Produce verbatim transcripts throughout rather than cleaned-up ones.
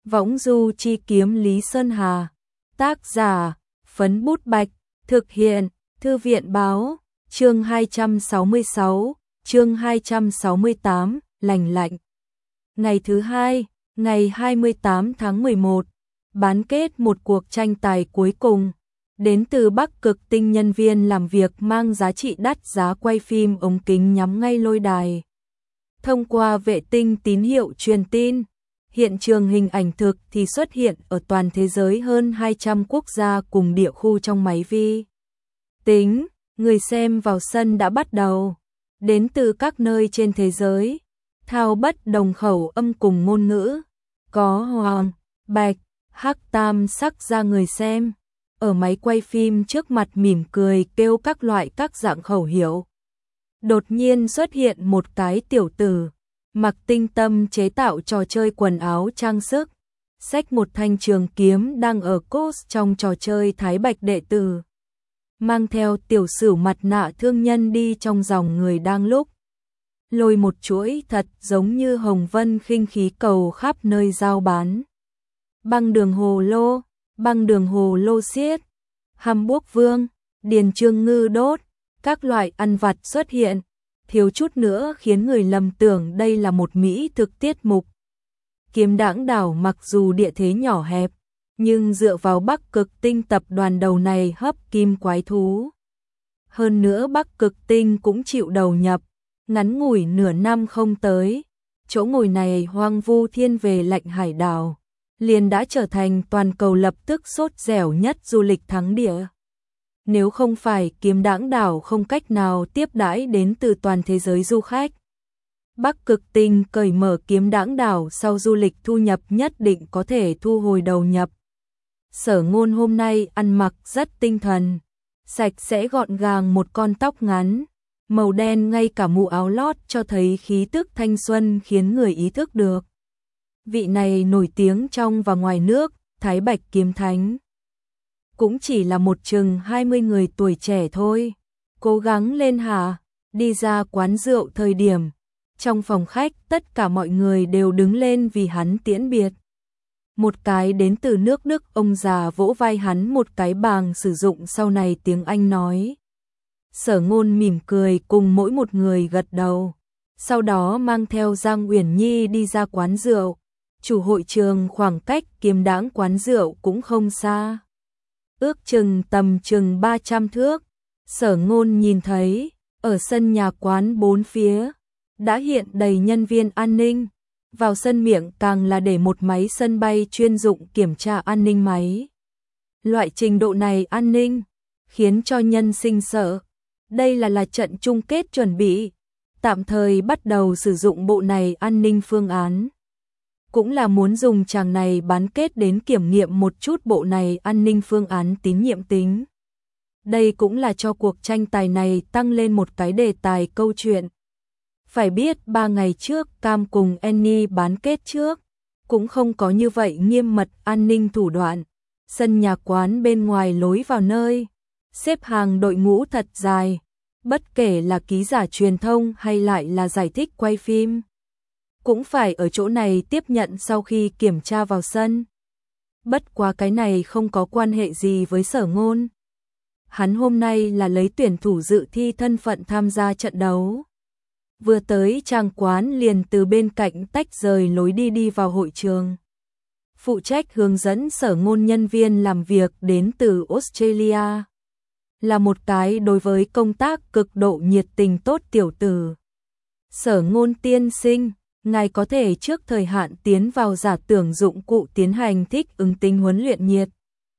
Võng du chi kiếm Lý Sơn Hà. Tác giả, Phấn Bút Bạch. Thực hiện, Thư viện báo. Chương hai trăm sáu mươi sáu, chương hai trăm sáu mươi tám, lành lạnh. Ngày thứ hai, ngày hai mươi tám tháng mười một, bán kết một cuộc tranh tài cuối cùng. Đến từ Bắc Cực Tinh nhân viên làm việc mang giá trị đắt giá quay phim ống kính nhắm ngay lôi đài. Thông qua vệ tinh tín hiệu truyền tin, hiện trường hình ảnh thực thì xuất hiện ở toàn thế giới hơn hai trăm quốc gia cùng địa khu trong máy vi tính. Người xem vào sân đã bắt đầu. Đến từ các nơi trên thế giới, thao bất đồng khẩu âm cùng ngôn ngữ. Có hoàng, bạch, hắc tam sắc ra người xem. Ở máy quay phim trước mặt mỉm cười kêu các loại các dạng khẩu hiệu. Đột nhiên xuất hiện một cái tiểu tử, mặc tinh tâm chế tạo trò chơi quần áo trang sức, xách một thanh trường kiếm đang ở cos trong trò chơi Thái Bạch đệ tử. Mang theo tiểu sử mặt nạ thương nhân đi trong dòng người đang lúc. Lôi một chuỗi thật giống như hồng vân khinh khí cầu khắp nơi giao bán. Băng đường hồ lô, băng đường hồ lô xiết, Hamburg vương, điền trương ngư đốt, các loại ăn vặt xuất hiện, thiếu chút nữa khiến người lầm tưởng đây là một mỹ thực tiết mục. Kiếm Đãng Đảo mặc dù địa thế nhỏ hẹp, nhưng dựa vào Bắc Cực Tinh tập đoàn đầu này hấp kim quái thú. Hơn nữa Bắc Cực Tinh cũng chịu đầu nhập, ngắn ngủi nửa năm không tới, chỗ ngồi này hoang vu thiên về lạnh hải đảo, liền đã trở thành toàn cầu lập tức sốt dẻo nhất du lịch thắng địa. Nếu không phải Kiếm Đãng Đảo không cách nào tiếp đãi đến từ toàn thế giới du khách. Bắc Cực Tinh cởi mở Kiếm Đãng Đảo sau du lịch thu nhập nhất định có thể thu hồi đầu nhập. Sở Ngôn hôm nay ăn mặc rất tinh thần, sạch sẽ gọn gàng, một con tóc ngắn, màu đen, ngay cả mũ áo lót cho thấy khí tức thanh xuân khiến người ý thức được. Vị này nổi tiếng trong và ngoài nước, Thái Bạch Kiếm Thánh. Cũng chỉ là một chừng hai mươi người tuổi trẻ thôi. Cố gắng lên hả? Đi ra quán rượu thời điểm. Trong phòng khách tất cả mọi người đều đứng lên vì hắn tiễn biệt. Một cái đến từ nước Đức ông già vỗ vai hắn một cái bằng sử dụng sau này tiếng Anh nói. Sở Ngôn mỉm cười cùng mỗi một người gật đầu. Sau đó mang theo Giang Uyển Nhi đi ra quán rượu. Chủ hội trường khoảng cách Kiếm Đãng quán rượu cũng không xa. Ước chừng tầm chừng ba trăm thước. Sở Ngôn nhìn thấy, ở sân nhà quán bốn phía, đã hiện đầy nhân viên an ninh. Vào sân miệng càng là để một máy sân bay chuyên dụng kiểm tra an ninh máy. Loại trình độ này an ninh, khiến cho nhân sinh sợ. Đây là là trận chung kết chuẩn bị. Tạm thời bắt đầu sử dụng bộ này an ninh phương án. Cũng là muốn dùng chàng này bán kết đến kiểm nghiệm một chút bộ này an ninh phương án tín nhiệm tính. Đây cũng là cho cuộc tranh tài này tăng lên một cái đề tài câu chuyện. Phải biết ba ngày trước Cam cùng Annie bán kết trước, cũng không có như vậy nghiêm mật an ninh thủ đoạn. Sân nhà quán bên ngoài lối vào nơi, xếp hàng đội ngũ thật dài, bất kể là ký giả truyền thông hay lại là giải thích quay phim. Cũng phải ở chỗ này tiếp nhận sau khi kiểm tra vào sân. Bất quá cái này không có quan hệ gì với Sở Ngôn. Hắn hôm nay là lấy tuyển thủ dự thi thân phận tham gia trận đấu. Vừa tới trang quán liền từ bên cạnh tách rời lối đi đi vào hội trường. Phụ trách hướng dẫn Sở Ngôn nhân viên làm việc đến từ Australia. Là một cái đối với công tác cực độ nhiệt tình tốt tiểu tử. Sở Ngôn tiên sinh, ngài có thể trước thời hạn tiến vào giả tưởng dụng cụ tiến hành thích ứng tính huấn luyện nhiệt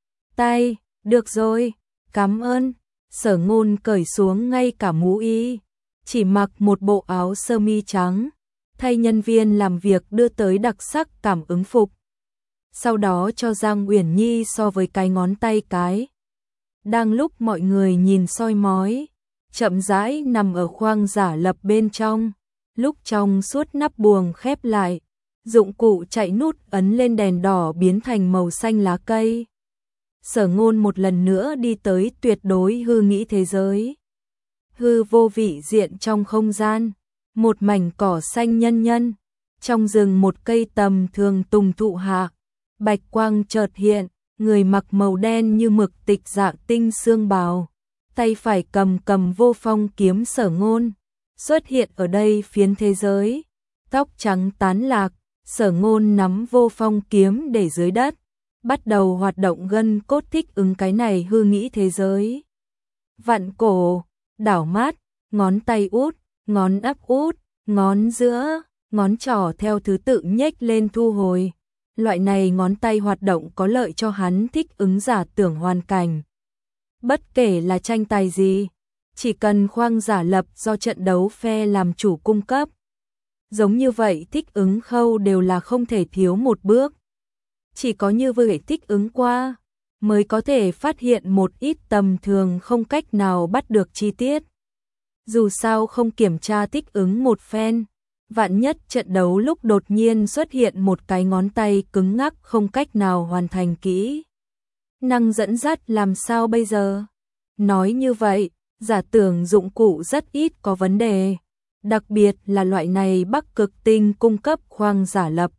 tay. Được rồi, cảm ơn. Sở Ngôn cởi xuống ngay cả mũ y, chỉ mặc một bộ áo sơ mi trắng, thay nhân viên làm việc đưa tới đặc sắc cảm ứng phục. Sau đó cho Giang Uyển Nhi so với cái ngón tay cái. Đang lúc mọi người nhìn soi mói, chậm rãi nằm ở khoang giả lập bên trong. Lúc trong suốt nắp buồng khép lại, dụng cụ chạy nút ấn lên đèn đỏ biến thành màu xanh lá cây. Sở Ngôn một lần nữa đi tới tuyệt đối hư nghĩ thế giới. Hư vô vị diện trong không gian, một mảnh cỏ xanh nhân nhân, trong rừng một cây tầm thường tùng thụ hạ, bạch quang chợt hiện, người mặc màu đen như mực tịch dạng tinh xương bào, tay phải cầm cầm vô phong kiếm Sở Ngôn, xuất hiện ở đây phiến thế giới, tóc trắng tán lạc, Sở Ngôn nắm vô phong kiếm để dưới đất, bắt đầu hoạt động gân cốt thích ứng cái này hư nghĩ thế giới. Vặn cổ, đảo mắt, ngón tay út, ngón áp út, ngón giữa, ngón trỏ theo thứ tự nhếch lên thu hồi. Loại này ngón tay hoạt động có lợi cho hắn thích ứng giả tưởng hoàn cảnh. Bất kể là tranh tài gì, chỉ cần khoang giả lập do trận đấu phe làm chủ cung cấp. Giống như vậy thích ứng khâu đều là không thể thiếu một bước. Chỉ có như vậy thích ứng qua, mới có thể phát hiện một ít tầm thường không cách nào bắt được chi tiết. Dù sao không kiểm tra thích ứng một phen, vạn nhất trận đấu lúc đột nhiên xuất hiện một cái ngón tay cứng ngắc không cách nào hoàn thành kỹ năng dẫn dắt làm sao bây giờ? Nói như vậy, giả tưởng dụng cụ rất ít có vấn đề, đặc biệt là loại này Bắc Cực Tinh cung cấp khoang giả lập.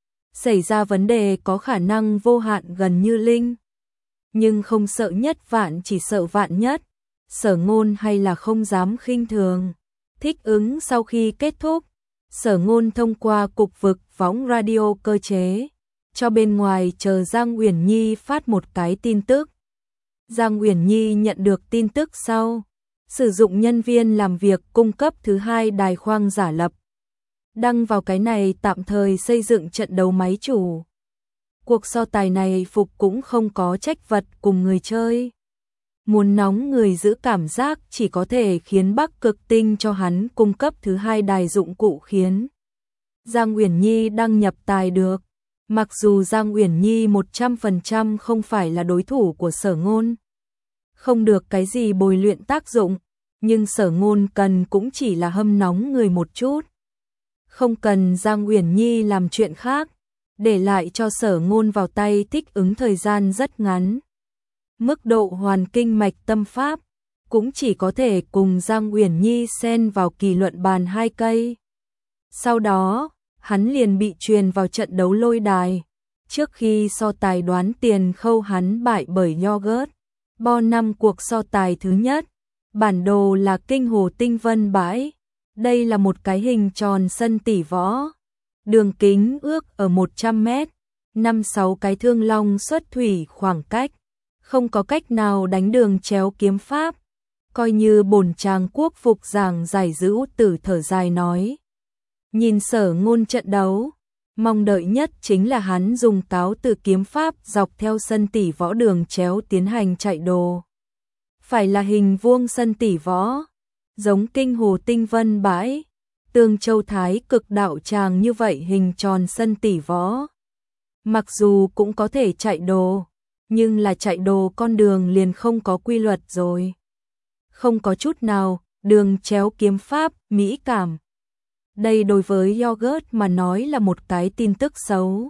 Xảy ra vấn đề có khả năng vô hạn gần như linh. Nhưng không sợ nhất vạn chỉ sợ vạn nhất, Sở Ngôn hay là không dám khinh thường. Thích ứng sau khi kết thúc, Sở Ngôn thông qua cục vực võng radio cơ chế, cho bên ngoài chờ Giang Uyển Nhi phát một cái tin tức. Giang Uyển Nhi nhận được tin tức sau, sử dụng nhân viên làm việc cung cấp thứ hai đài khoang giả lập. Đăng vào cái này tạm thời xây dựng trận đấu máy chủ. Cuộc so tài này Phục cũng không có trách vật cùng người chơi. Muốn nóng người giữ cảm giác chỉ có thể khiến Bắc Cực Tinh cho hắn cung cấp thứ hai đài dụng cụ khiến Giang Uyển Nhi đăng nhập tài được. Mặc dù Giang Uyển Nhi một trăm phần trăm không phải là đối thủ của Sở Ngôn, không được cái gì bồi luyện tác dụng, nhưng Sở Ngôn cần cũng chỉ là hâm nóng người một chút. Không cần Giang Uyển Nhi làm chuyện khác, để lại cho Sở Ngôn vào tay thích ứng thời gian rất ngắn. Mức độ hoàn kinh mạch tâm pháp cũng chỉ có thể cùng Giang Uyển Nhi xen vào kỳ luận bàn hai cây. Sau đó, hắn liền bị truyền vào trận đấu lôi đài. Trước khi so tài đoán tiền khâu hắn bại bởi Yogurt. Bo năm cuộc so tài thứ nhất, bản đồ là Kinh Hồ Tinh Vân Bãi. Đây là một cái hình tròn sân tỷ võ. Đường kính ước ở một trăm mét, năm sáu cái thương long xuất thủy khoảng cách. Không có cách nào đánh đường chéo kiếm pháp. Coi như bổn tràng quốc phục giảng giải giữ tử thở dài nói. Nhìn Sở Ngôn trận đấu, mong đợi nhất chính là hắn dùng cáo từ kiếm pháp dọc theo sân tỷ võ đường chéo tiến hành chạy đồ. Phải là hình vuông sân tỷ võ, giống Kinh Hồ Tinh Vân Bãi, Tương Châu Thái Cực đạo tràng như vậy hình tròn sân tỷ võ. Mặc dù cũng có thể chạy đồ, nhưng là chạy đồ con đường liền không có quy luật rồi. Không có chút nào, đường chéo kiếm pháp, mỹ cảm. Đây đối với Yogurt mà nói là một cái tin tức xấu.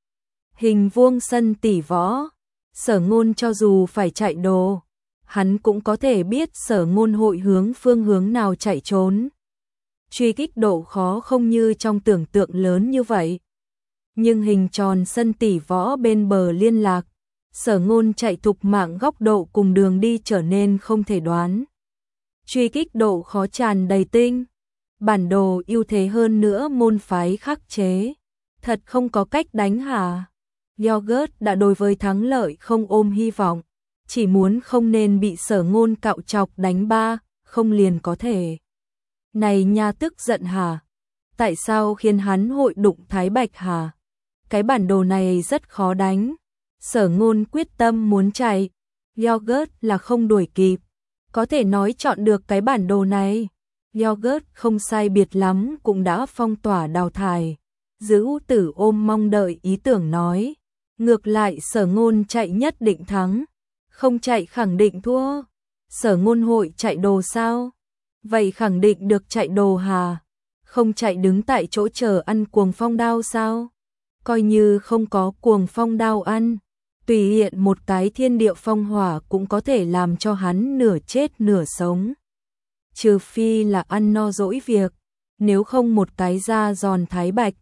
Hình vuông sân tỷ võ, Sở Ngôn cho dù phải chạy đồ, hắn cũng có thể biết Sở Ngôn hội hướng phương hướng nào chạy trốn. Truy kích độ khó không như trong tưởng tượng lớn như vậy. Nhưng hình tròn sân tỷ võ bên bờ liên lạc, Sở Ngôn chạy thục mạng góc độ cùng đường đi trở nên không thể đoán. Truy kích độ khó tràn đầy tinh. Bản đồ ưu thế hơn nữa môn phái khắc chế. Thật không có cách đánh hả? Yogurt đã đối với thắng lợi không ôm hy vọng. Chỉ muốn không nên bị Sở Ngôn cạo chọc đánh ba, không liền có thể. Này nha tức giận hả? Tại sao khiến hắn hội đụng Thái Bạch hả? Cái bản đồ này rất khó đánh. Sở Ngôn quyết tâm muốn chạy. Yogurt là không đuổi kịp. Có thể nói chọn được cái bản đồ này. Yogurt không sai biệt lắm cũng đã phong tỏa đào thải. Giữ tử ôm mong đợi ý tưởng nói. Ngược lại Sở Ngôn chạy nhất định thắng. Không chạy khẳng định thua. Sở Ngôn hội chạy đồ sao? Vậy khẳng định được chạy đồ hà? Không chạy đứng tại chỗ chờ ăn cuồng phong đao sao? Coi như không có cuồng phong đao ăn, tùy hiện một cái thiên địa phong hỏa cũng có thể làm cho hắn nửa chết nửa sống. Trừ phi là ăn no dỗi việc, nếu không một cái da giòn Thái Bạch,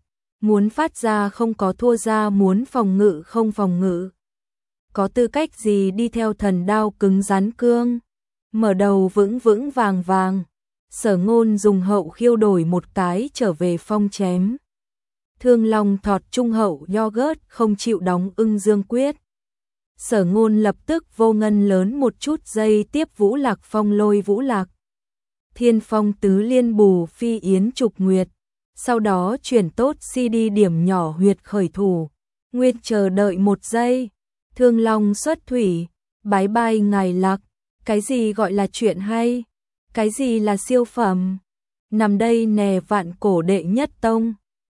Muốn phát ra không có thua ra, muốn phòng ngự không phòng ngự. Có tư cách gì đi theo thần đao cứng rắn cương? Mở đầu vững vững vàng vàng. Sở Ngôn dùng hậu khiêu đổi một cái trở về phong chém. Thương Long thọt trung hậu yogurt không chịu đóng ưng dương quyết. Sở Ngôn lập tức vô ngân lớn một chút giây tiếp Vũ Lạc phong lôi Vũ Lạc. Thiên phong tứ liên bù phi yến trục nguyệt. Sau đó chuyển tốt xê đê điểm nhỏ huyệt khởi thủ. Nguyệt chờ đợi một giây. Thương Long xuất thủy. Bái bai ngài Lạc. Cái gì gọi là chuyện hay? Cái gì là siêu phẩm? Nằm đây nè vạn cổ đệ nhất tông.